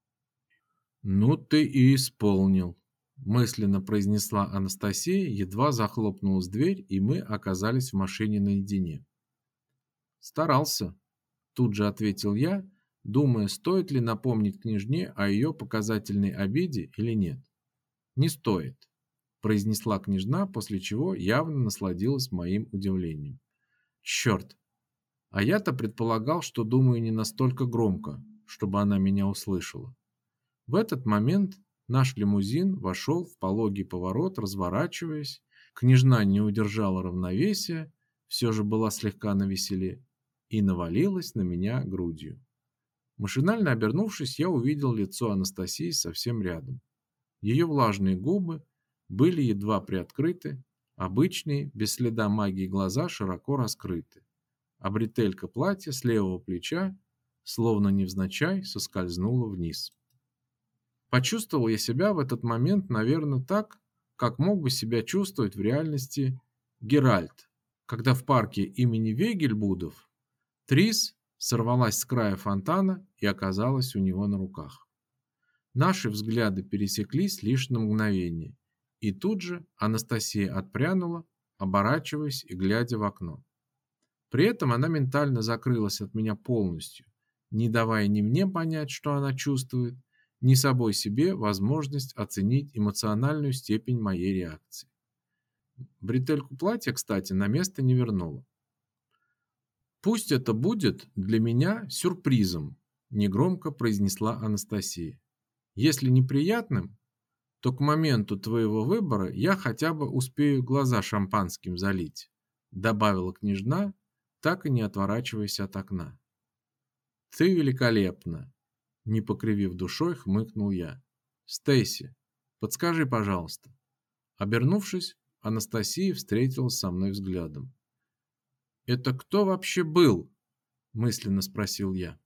«Ну ты и исполнил», – мысленно произнесла Анастасия, едва захлопнулась дверь, и мы оказались в машине наедине. «Старался», – тут же ответил я, думая, стоит ли напомнить княжне о ее показательной обиде или нет. «Не стоит», – произнесла княжна, после чего явно насладилась моим удивлением. «Черт! А я-то предполагал, что думаю не настолько громко, чтобы она меня услышала». В этот момент наш лимузин вошел в пологий поворот, разворачиваясь. Княжна не удержала равновесия, все же была слегка навеселе, и навалилась на меня грудью. Машинально обернувшись, я увидел лицо Анастасии совсем рядом. Ее влажные губы были едва приоткрыты, обычные, без следа магии глаза широко раскрыты, а бретелька платья с левого плеча, словно невзначай, соскользнула вниз. Почувствовал я себя в этот момент, наверное, так, как мог бы себя чувствовать в реальности Геральт, когда в парке имени Вегельбудов Трис сорвалась с края фонтана и оказалась у него на руках. Наши взгляды пересеклись лишь на мгновение, и тут же Анастасия отпрянула, оборачиваясь и глядя в окно. При этом она ментально закрылась от меня полностью, не давая ни мне понять, что она чувствует, ни собой себе возможность оценить эмоциональную степень моей реакции. Бретельку платья, кстати, на место не вернула. «Пусть это будет для меня сюрпризом», – негромко произнесла Анастасия. «Если неприятным, то к моменту твоего выбора я хотя бы успею глаза шампанским залить», – добавила княжна, так и не отворачиваясь от окна. «Ты великолепна», – не покривив душой, хмыкнул я. «Стейси, подскажи, пожалуйста». Обернувшись, Анастасия встретилась со мной взглядом. «Это кто вообще был?» – мысленно спросил я.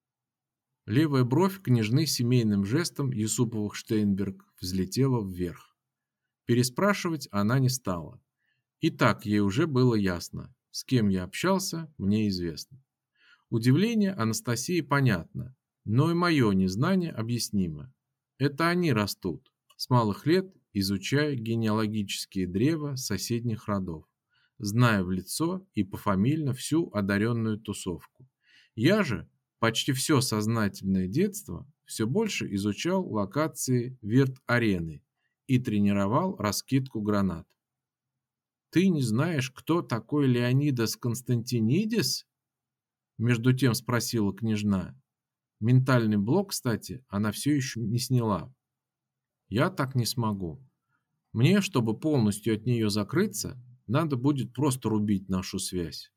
Левая бровь княжны семейным жестом Юсуповых-Штейнберг взлетела вверх. Переспрашивать она не стала. И так ей уже было ясно, с кем я общался, мне известно. Удивление Анастасии понятно, Но и мое незнание объяснимо. Это они растут, с малых лет изучая генеалогические древа соседних родов, зная в лицо и пофамильно всю одаренную тусовку. Я же почти все сознательное детство все больше изучал локации вирт-арены и тренировал раскидку гранат. «Ты не знаешь, кто такой Леонидас Константинидис?» Между тем спросила княжна. Ментальный блок, кстати, она все еще не сняла. Я так не смогу. Мне, чтобы полностью от нее закрыться, надо будет просто рубить нашу связь.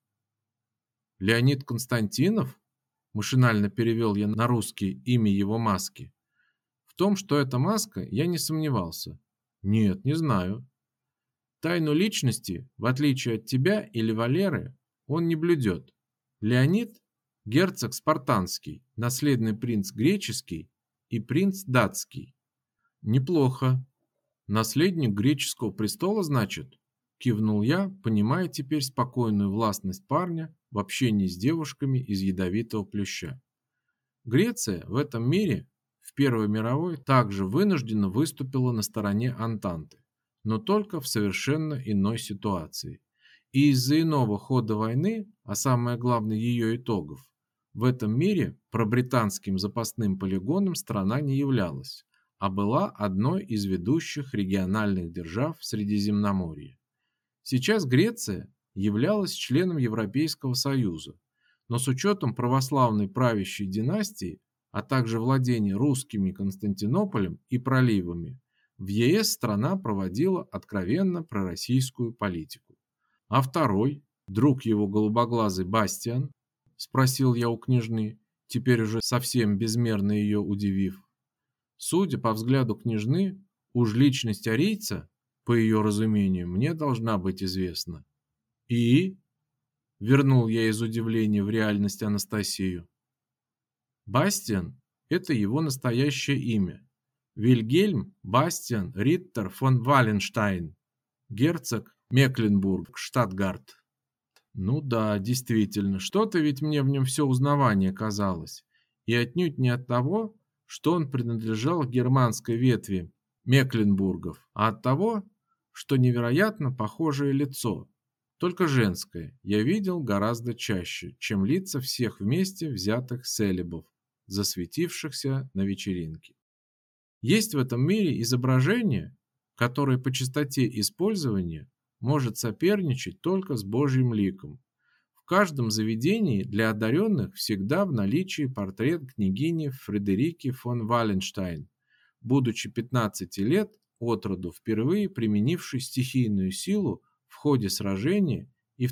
Леонид Константинов? Машинально перевел я на русский имя его маски. В том, что это маска, я не сомневался. Нет, не знаю. Тайну личности, в отличие от тебя или Валеры, он не блюдет. Леонид – герцог спартанский, наследный принц греческий и принц датский. Неплохо. Наследник греческого престола, значит? Кивнул я, понимая теперь спокойную властность парня в общении с девушками из ядовитого плюща. Греция в этом мире в Первой мировой также вынужденно выступила на стороне Антанты, но только в совершенно иной ситуации. И из-за иного хода войны, а самое главное ее итогов, в этом мире пробританским запасным полигоном страна не являлась, а была одной из ведущих региональных держав Средиземноморья. Сейчас Греция являлась членом Европейского Союза, но с учетом православной правящей династии, а также владения русскими Константинополем и проливами, в ЕС страна проводила откровенно пророссийскую политику. А второй, друг его голубоглазый Бастиан, спросил я у княжны, теперь уже совсем безмерно ее удивив. Судя по взгляду княжны, уж личность арийца, по ее разумению, мне должна быть известна. И? Вернул я из удивления в реальность Анастасию. Бастиан – это его настоящее имя. Вильгельм Бастиан Риттер фон Валенштайн, герцог Мекленбург-Штатгарт. Ну да, действительно, что-то ведь мне в нем все узнавание казалось. И отнюдь не от того, что он принадлежал к германской ветви Мекленбургов, а от того, что невероятно похожее лицо, только женское, я видел гораздо чаще, чем лица всех вместе взятых селебов, засветившихся на вечеринке. Есть в этом мире изображение, которое по частоте использования может соперничать только с Божьим ликом. В каждом заведении для одаренных всегда в наличии портрет княгини Фредерики фон Валенштайн, будучи 15 лет от роду впервые применившей стихийную силу в ходе сражения и в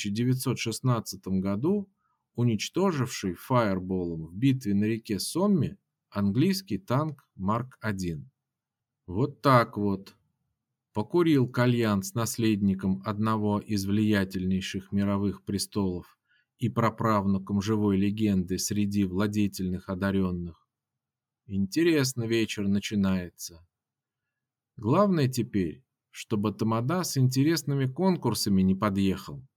1916 году уничтоживший фаерболом в битве на реке Сомме английский танк Марк-1. Вот так вот. Покурил кальян с наследником одного из влиятельнейших мировых престолов и праправнуком живой легенды среди владетельных одаренных. Интересно вечер начинается. Главное теперь, чтобы тамада с интересными конкурсами не подъехал.